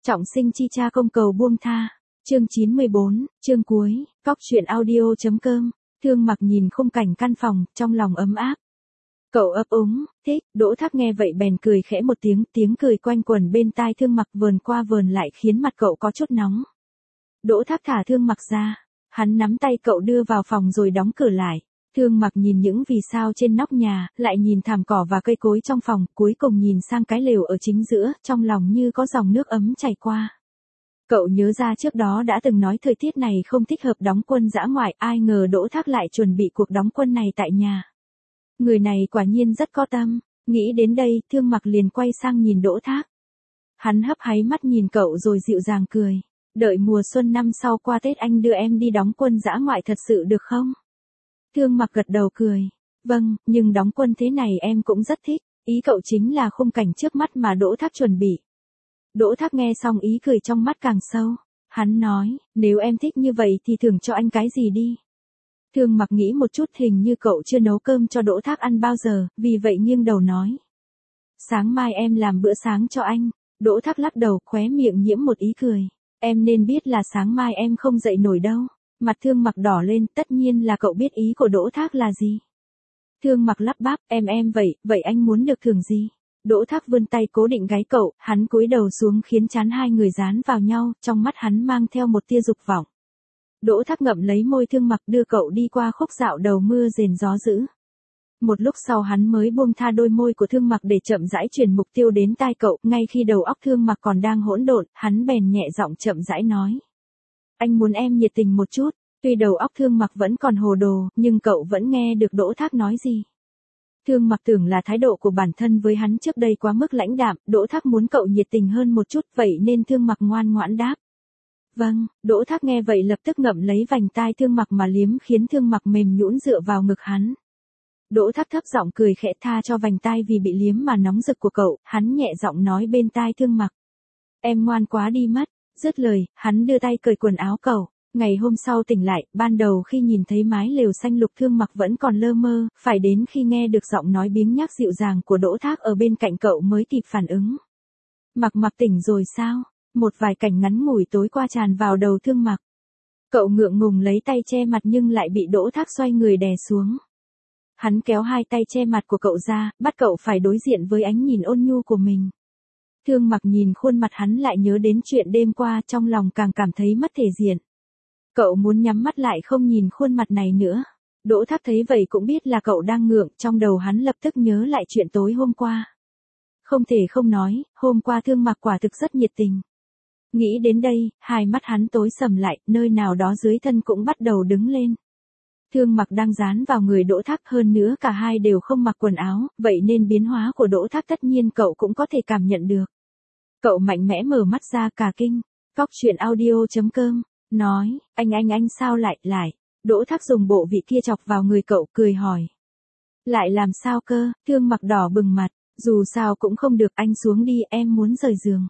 Trọng sinh chi cha công cầu buông tha. Chương 94, chương cuối, Cóc truyện audio.com. Thương Mặc nhìn khung cảnh căn phòng, trong lòng ấm áp. Cậu ấp úng, thích. Đỗ Thác nghe vậy bèn cười khẽ một tiếng, tiếng cười quanh quẩn bên tai Thương Mặc vờn qua vờn lại khiến mặt cậu có chút nóng. Đỗ Thác thả Thương Mặc ra, hắn nắm tay cậu đưa vào phòng rồi đóng cửa lại. Thương Mặc nhìn những vì sao trên nóc nhà, lại nhìn thảm cỏ và cây cối trong phòng, cuối cùng nhìn sang cái lều ở chính giữa, trong lòng như có dòng nước ấm chảy qua. Cậu nhớ ra trước đó đã từng nói thời tiết này không thích hợp đóng quân dã ngoại, ai ngờ Đỗ Thác lại chuẩn bị cuộc đóng quân này tại nhà. Người này quả nhiên rất có tâm, nghĩ đến đây, Thương Mặc liền quay sang nhìn Đỗ Thác. Hắn hấp háy mắt nhìn cậu rồi dịu dàng cười, đợi mùa xuân năm sau qua Tết anh đưa em đi đóng quân dã ngoại thật sự được không? Thương Mặc gật đầu cười, vâng, nhưng đóng quân thế này em cũng rất thích, ý cậu chính là khung cảnh trước mắt mà Đỗ Thác chuẩn bị. Đỗ Thác nghe xong ý cười trong mắt càng sâu, hắn nói, nếu em thích như vậy thì thưởng cho anh cái gì đi. Thương Mặc nghĩ một chút, hình như cậu chưa nấu cơm cho Đỗ Thác ăn bao giờ, vì vậy nghiêng đầu nói. Sáng mai em làm bữa sáng cho anh. Đỗ Thác lắc đầu, khóe miệng nhiễm một ý cười. Em nên biết là sáng mai em không dậy nổi đâu. Mặt Thương Mặc đỏ lên, tất nhiên là cậu biết ý của Đỗ Thác là gì. Thương Mặc lắp bắp, em vậy anh muốn được thưởng gì? Đỗ Thác vươn tay cố định gáy cậu, hắn cúi đầu xuống khiến trán hai người dán vào nhau, trong mắt hắn mang theo một tia dục vọng. Đỗ Thác ngậm lấy môi Thương Mặc đưa cậu đi qua khúc dạo đầu mưa rền gió dữ. Một lúc sau hắn mới buông tha đôi môi của Thương Mặc để chậm rãi chuyển mục tiêu đến tai cậu, ngay khi đầu óc Thương Mặc còn đang hỗn độn, hắn bèn nhẹ giọng chậm rãi nói. Anh muốn em nhiệt tình một chút. Tuy đầu óc Thương Mặc vẫn còn hồ đồ, nhưng cậu vẫn nghe được Đỗ Thác nói gì. Thương Mặc tưởng là thái độ của bản thân với hắn trước đây quá mức lãnh đạm, Đỗ Thác muốn cậu nhiệt tình hơn một chút, vậy nên Thương Mặc ngoan ngoãn đáp. Vâng, Đỗ Thác nghe vậy lập tức ngậm lấy vành tai Thương Mặc mà liếm, khiến Thương Mặc mềm nhũn dựa vào ngực hắn. Đỗ Thác thấp giọng cười khẽ tha cho vành tai vì bị liếm mà nóng rực của cậu, hắn nhẹ giọng nói bên tai Thương Mặc. Em ngoan quá đi mất. Dứt lời, hắn đưa tay cởi quần áo cậu. Ngày hôm sau tỉnh lại, ban đầu khi nhìn thấy mái lều xanh lục Thương Mặc vẫn còn lơ mơ, phải đến khi nghe được giọng nói biếng nhác dịu dàng của Đỗ Thác ở bên cạnh cậu mới kịp phản ứng. Mặc tỉnh rồi sao? Một vài cảnh ngắn ngủi tối qua tràn vào đầu Thương Mặc. Cậu ngượng ngùng lấy tay che mặt nhưng lại bị Đỗ Thác xoay người đè xuống. Hắn kéo hai tay che mặt của cậu ra, bắt cậu phải đối diện với ánh nhìn ôn nhu của mình. Thương Mặc nhìn khuôn mặt hắn lại nhớ đến chuyện đêm qua, trong lòng càng cảm thấy mất thể diện. Cậu muốn nhắm mắt lại không nhìn khuôn mặt này nữa. Đỗ Thác thấy vậy cũng biết là cậu đang ngượng, trong đầu hắn lập tức nhớ lại chuyện tối hôm qua. Không thể không nói, hôm qua Thương Mặc quả thực rất nhiệt tình. Nghĩ đến đây, hai mắt hắn tối sầm lại, nơi nào đó dưới thân cũng bắt đầu đứng lên. Thương Mặc đang dán vào người Đỗ Thác, hơn nữa cả hai đều không mặc quần áo, vậy nên biến hóa của Đỗ Thác tất nhiên cậu cũng có thể cảm nhận được. Cậu mạnh mẽ mở mắt ra cả kinh. Cóc truyện audio.com. Nói, anh sao lại. Đỗ Thác dùng bộ vị kia chọc vào người cậu, cười hỏi. Lại làm sao cơ? Thương Mặc đỏ bừng mặt, dù sao cũng không được, anh xuống đi, em muốn rời giường.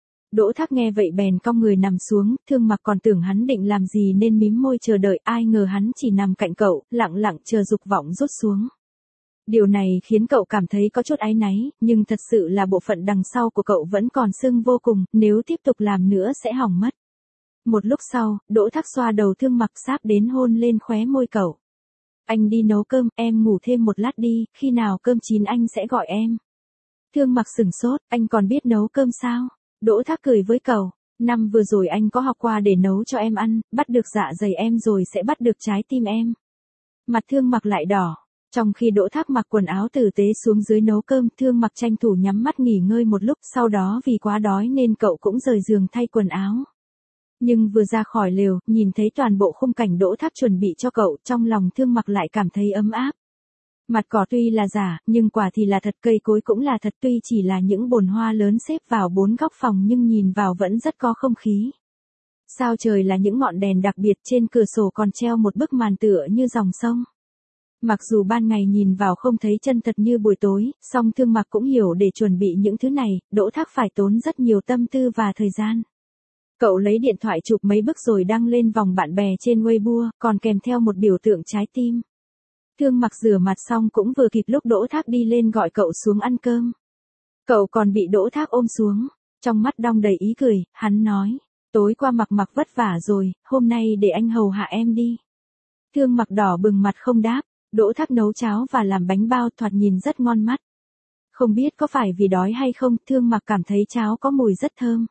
Đỗ Thác nghe vậy bèn cong người nằm xuống, Thương Mặc còn tưởng hắn định làm gì nên mím môi chờ đợi, ai ngờ hắn chỉ nằm cạnh cậu, lặng lặng chờ dục vọng rút xuống. Điều này khiến cậu cảm thấy có chút áy náy, nhưng thật sự là bộ phận đằng sau của cậu vẫn còn sưng vô cùng, nếu tiếp tục làm nữa sẽ hỏng mất. Một lúc sau, Đỗ Thác xoa đầu Thương Mặc sáp đến hôn lên khóe môi cậu. Anh đi nấu cơm, em ngủ thêm một lát đi, khi nào cơm chín anh sẽ gọi em. Thương Mặc sửng sốt, anh còn biết nấu cơm sao? Đỗ Thác cười với cậu, năm vừa rồi anh có học qua để nấu cho em ăn, bắt được dạ dày em rồi sẽ bắt được trái tim em. Mặt Thương Mặc lại đỏ. Trong khi Đỗ Thác mặc quần áo tử tế xuống dưới nấu cơm, Thương Mặc tranh thủ nhắm mắt nghỉ ngơi một lúc, sau đó vì quá đói nên cậu cũng rời giường thay quần áo. Nhưng vừa ra khỏi lều, nhìn thấy toàn bộ khung cảnh Đỗ Thác chuẩn bị cho cậu, trong lòng Thương Mặc lại cảm thấy ấm áp. Mặt cỏ tuy là giả, nhưng quả thì là thật, cây cối cũng là thật, tuy chỉ là những bồn hoa lớn xếp vào bốn góc phòng nhưng nhìn vào vẫn rất có không khí. Sao trời là những ngọn đèn đặc biệt, trên cửa sổ còn treo một bức màn tựa như dòng sông. Mặc dù ban ngày nhìn vào không thấy chân thật như buổi tối, song Thương Mặc cũng hiểu để chuẩn bị những thứ này, Đỗ Thác phải tốn rất nhiều tâm tư và thời gian. Cậu lấy điện thoại chụp mấy bức rồi đăng lên vòng bạn bè trên Weibo, còn kèm theo một biểu tượng trái tim. Thương Mặc rửa mặt xong cũng vừa kịp lúc Đỗ Thác đi lên gọi cậu xuống ăn cơm. Cậu còn bị Đỗ Thác ôm xuống. Trong mắt đong đầy ý cười, hắn nói, tối qua Mặc Mặc vất vả rồi, hôm nay để anh hầu hạ em đi. Thương Mặc đỏ bừng mặt không đáp, Đỗ Thác nấu cháo và làm bánh bao thoạt nhìn rất ngon mắt. Không biết có phải vì đói hay không, Thương Mặc cảm thấy cháo có mùi rất thơm.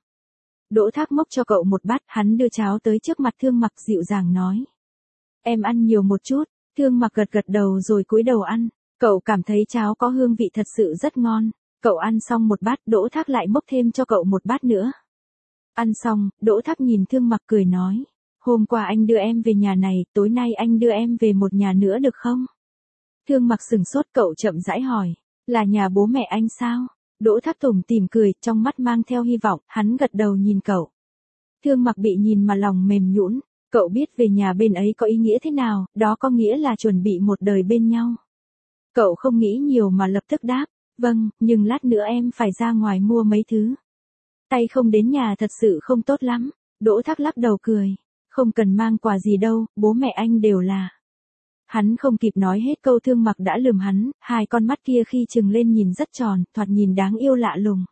Đỗ Thác múc cho cậu một bát, hắn đưa cháo tới trước mặt Thương Mặc dịu dàng nói. Em ăn nhiều một chút, Thương Mặc gật gật đầu rồi cúi đầu ăn. Cậu cảm thấy cháo có hương vị thật sự rất ngon. Cậu ăn xong một bát, Đỗ Thác lại múc thêm cho cậu một bát nữa. Ăn xong, Đỗ Thác nhìn Thương Mặc cười nói. Hôm qua anh đưa em về nhà này, tối nay anh đưa em về một nhà nữa được không? Thương Mặc sừng sốt, cậu chậm rãi hỏi. Là nhà bố mẹ anh sao? Đỗ Thác tủm tỉm cười, trong mắt mang theo hy vọng, hắn gật đầu nhìn cậu. Thương Mặc bị nhìn mà lòng mềm nhũn, cậu biết về nhà bên ấy có ý nghĩa thế nào, đó có nghĩa là chuẩn bị một đời bên nhau. Cậu không nghĩ nhiều mà lập tức đáp, vâng, nhưng lát nữa em phải ra ngoài mua mấy thứ. Tay không đến nhà thật sự không tốt lắm. Đỗ Thác lắc đầu cười, không cần mang quà gì đâu, bố mẹ anh đều là. Hắn không kịp nói hết câu, Thương Mặc đã lườm hắn, hai con mắt kia khi trừng lên nhìn rất tròn, thoạt nhìn đáng yêu lạ lùng.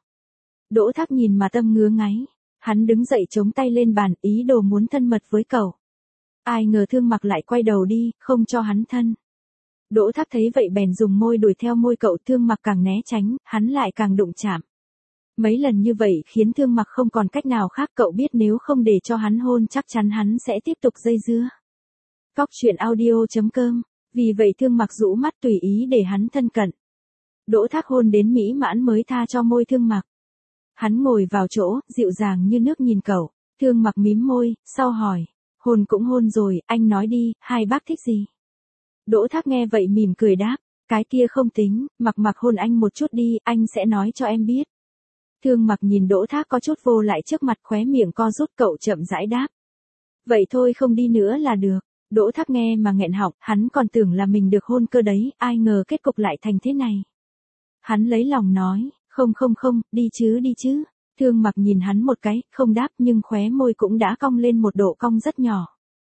Đỗ Thác nhìn mà tâm ngứa ngáy, hắn đứng dậy chống tay lên bàn, ý đồ muốn thân mật với cậu. Ai ngờ Thương Mặc lại quay đầu đi, không cho hắn thân. Đỗ Thác thấy vậy bèn dùng môi đuổi theo môi cậu, Thương Mặc càng né tránh, hắn lại càng đụng chạm. Mấy lần như vậy khiến Thương Mặc không còn cách nào khác, cậu biết nếu không để cho hắn hôn chắc chắn hắn sẽ tiếp tục dây dưa. Cóc truyện audio.com, vì vậy Thương Mặc rũ mắt tùy ý để hắn thân cận. Đỗ Thác hôn đến mỹ mãn mới tha cho môi Thương Mặc. Hắn ngồi vào chỗ, dịu dàng như nước nhìn cậu, Thương Mặc mím môi, sau hỏi, hôn cũng hôn rồi, anh nói đi, hai bác thích gì? Đỗ Thác nghe vậy mỉm cười đáp, cái kia không tính, Mặc hôn anh một chút đi, anh sẽ nói cho em biết. Thương Mặc nhìn Đỗ Thác có chút vô lại trước mặt, khóe miệng co rút, cậu chậm rãi đáp. Vậy thôi không đi nữa là được. Đỗ Thác nghe mà nghẹn họng, hắn còn tưởng là mình được hôn cơ đấy, ai ngờ kết cục lại thành thế này. Hắn lấy lòng nói, không, đi chứ. Thương Mặc nhìn hắn một cái, không đáp nhưng khóe môi cũng đã cong lên một độ cong rất nhỏ.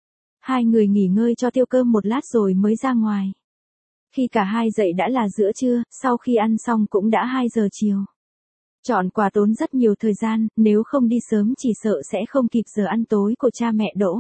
Hai người nghỉ ngơi cho tiêu cơm một lát rồi mới ra ngoài. Khi cả hai dậy đã là giữa trưa, sau khi ăn xong cũng đã 2 giờ chiều. Chọn quà tốn rất nhiều thời gian, nếu không đi sớm chỉ sợ sẽ không kịp giờ ăn tối của cha mẹ Đỗ.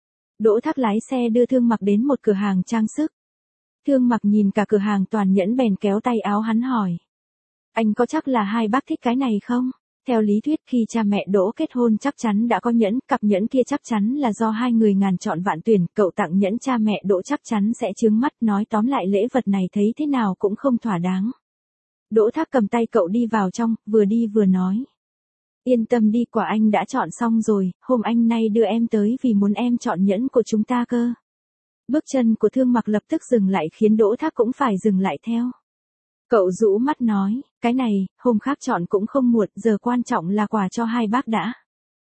Đỗ Thác lái xe đưa Thương Mặc đến một cửa hàng trang sức. Thương Mặc nhìn cả cửa hàng toàn nhẫn bèn kéo tay áo hắn hỏi. Anh có chắc là hai bác thích cái này không? Theo lý thuyết khi cha mẹ Đỗ kết hôn chắc chắn đã có nhẫn, cặp nhẫn kia chắc chắn là do hai người ngàn chọn vạn tuyển, cậu tặng nhẫn cha mẹ Đỗ chắc chắn sẽ chướng mắt, nói tóm lại lễ vật này thấy thế nào cũng không thỏa đáng. Đỗ Thác cầm tay cậu đi vào trong, vừa đi vừa nói. Yên tâm đi, quả anh đã chọn xong rồi, hôm anh nay đưa em tới vì muốn em chọn nhẫn của chúng ta cơ. Bước chân của Thương Mặc lập tức dừng lại khiến Đỗ Thác cũng phải dừng lại theo. Cậu rũ mắt nói, cái này, hôm khác chọn cũng không muộn, giờ quan trọng là quà cho hai bác đã.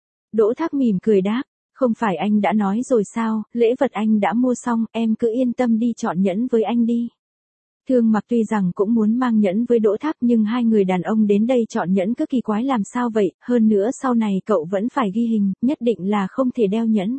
Đỗ Thác mỉm cười đáp, không phải anh đã nói rồi sao, lễ vật anh đã mua xong, em cứ yên tâm đi chọn nhẫn với anh đi. Thương Mặc tuy rằng cũng muốn mang nhẫn với Đỗ Thác nhưng hai người đàn ông đến đây chọn nhẫn cứ kỳ quái làm sao vậy, hơn nữa sau này cậu vẫn phải ghi hình, nhất định là không thể đeo nhẫn.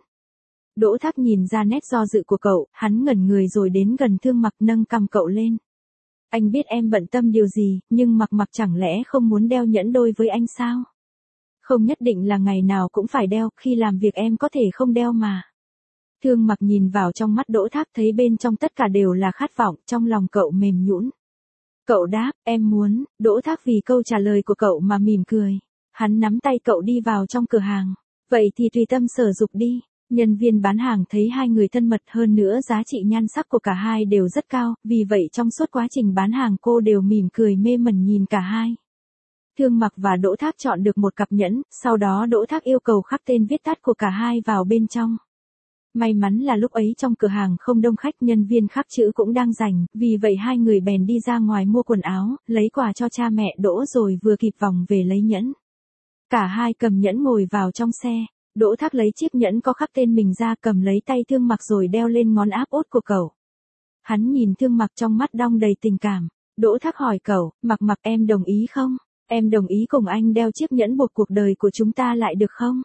Đỗ Thác nhìn ra nét do dự của cậu, hắn ngẩn người rồi đến gần Thương Mặc nâng cằm cậu lên. Anh biết em bận tâm điều gì, nhưng Mặc chẳng lẽ không muốn đeo nhẫn đôi với anh sao? Không nhất định là ngày nào cũng phải đeo, khi làm việc em có thể không đeo mà. Thương Mặc nhìn vào trong mắt Đỗ Thác thấy bên trong tất cả đều là khát vọng, trong lòng cậu mềm nhũn. Cậu đáp, em muốn, Đỗ Thác vì câu trả lời của cậu mà mỉm cười. Hắn nắm tay cậu đi vào trong cửa hàng. Vậy thì tùy tâm sở dục đi. Nhân viên bán hàng thấy hai người thân mật, hơn nữa giá trị nhan sắc của cả hai đều rất cao, vì vậy trong suốt quá trình bán hàng cô đều mỉm cười mê mẩn nhìn cả hai. Thương Mặc và Đỗ Thác chọn được một cặp nhẫn, sau đó Đỗ Thác yêu cầu khắc tên viết tắt của cả hai vào bên trong. May mắn là lúc ấy trong cửa hàng không đông khách, nhân viên khắc chữ cũng đang rảnh, vì vậy hai người bèn đi ra ngoài mua quần áo, lấy quà cho cha mẹ Đỗ rồi vừa kịp vòng về lấy nhẫn. Cả hai cầm nhẫn ngồi vào trong xe, Đỗ Thác lấy chiếc nhẫn có khắc tên mình ra, cầm lấy tay Thương Mặc rồi đeo lên ngón áp út của cậu. Hắn nhìn Thương Mặc trong mắt đong đầy tình cảm. Đỗ Thác hỏi cậu, Mặc em đồng ý không? Em đồng ý cùng anh đeo chiếc nhẫn buộc cuộc đời của chúng ta lại được không?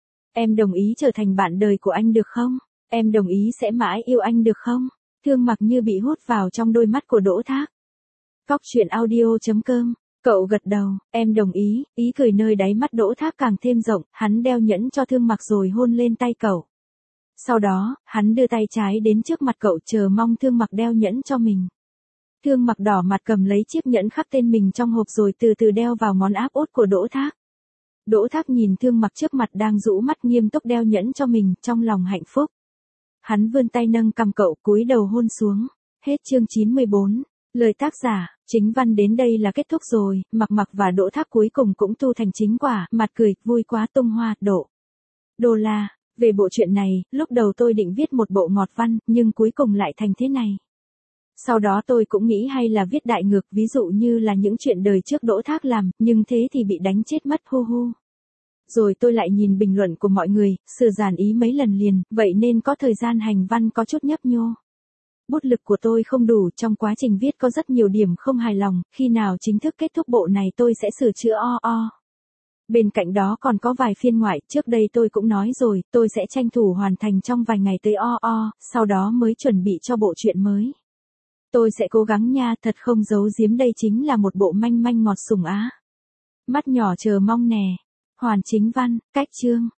Em đồng ý trở thành bạn đời của anh được không? Em đồng ý sẽ mãi yêu anh được không? Thương Mặc như bị hút vào trong đôi mắt của Đỗ Thác. Cóc truyện audio.com Cậu gật đầu, em đồng ý cười nơi đáy mắt Đỗ Thác càng thêm rộng, hắn đeo nhẫn cho Thương Mặc rồi hôn lên tay cậu. Sau đó, hắn đưa tay trái đến trước mặt cậu chờ mong Thương Mặc đeo nhẫn cho mình. Thương Mặc đỏ mặt cầm lấy chiếc nhẫn khắc tên mình trong hộp rồi từ từ đeo vào ngón áp út của Đỗ Thác. Đỗ Thác nhìn Thương Mặc trước mặt đang rũ mắt nghiêm túc đeo nhẫn cho mình, trong lòng hạnh phúc. Hắn vươn tay nâng cằm cậu cúi đầu hôn xuống. Hết chương 94. Lời tác giả, chính văn đến đây là kết thúc rồi, Mặc và Đỗ Thác cuối cùng cũng tu thành chính quả, mặt cười, vui quá tung hoa, đô la. Về bộ truyện này, lúc đầu tôi định viết một bộ ngọt văn, nhưng cuối cùng lại thành thế này. Sau đó tôi cũng nghĩ hay là viết đại ngược, ví dụ như là những chuyện đời trước Đỗ Thác làm, nhưng thế thì bị đánh chết mất hu hu. Rồi tôi lại nhìn bình luận của mọi người, sửa dàn ý mấy lần liền, vậy nên có thời gian hành văn có chút nhấp nhô. Bút lực của tôi không đủ, trong quá trình viết có rất nhiều điểm không hài lòng, khi nào chính thức kết thúc bộ này tôi sẽ sửa chữa Bên cạnh đó còn có vài phiên ngoại, trước đây tôi cũng nói rồi, tôi sẽ tranh thủ hoàn thành trong vài ngày tới sau đó mới chuẩn bị cho bộ truyện mới. Tôi sẽ cố gắng nha, thật không giấu giếm đây chính là một bộ manh manh ngọt sủng á. Mắt nhỏ chờ mong nè. Hoàn chính văn, cách chương.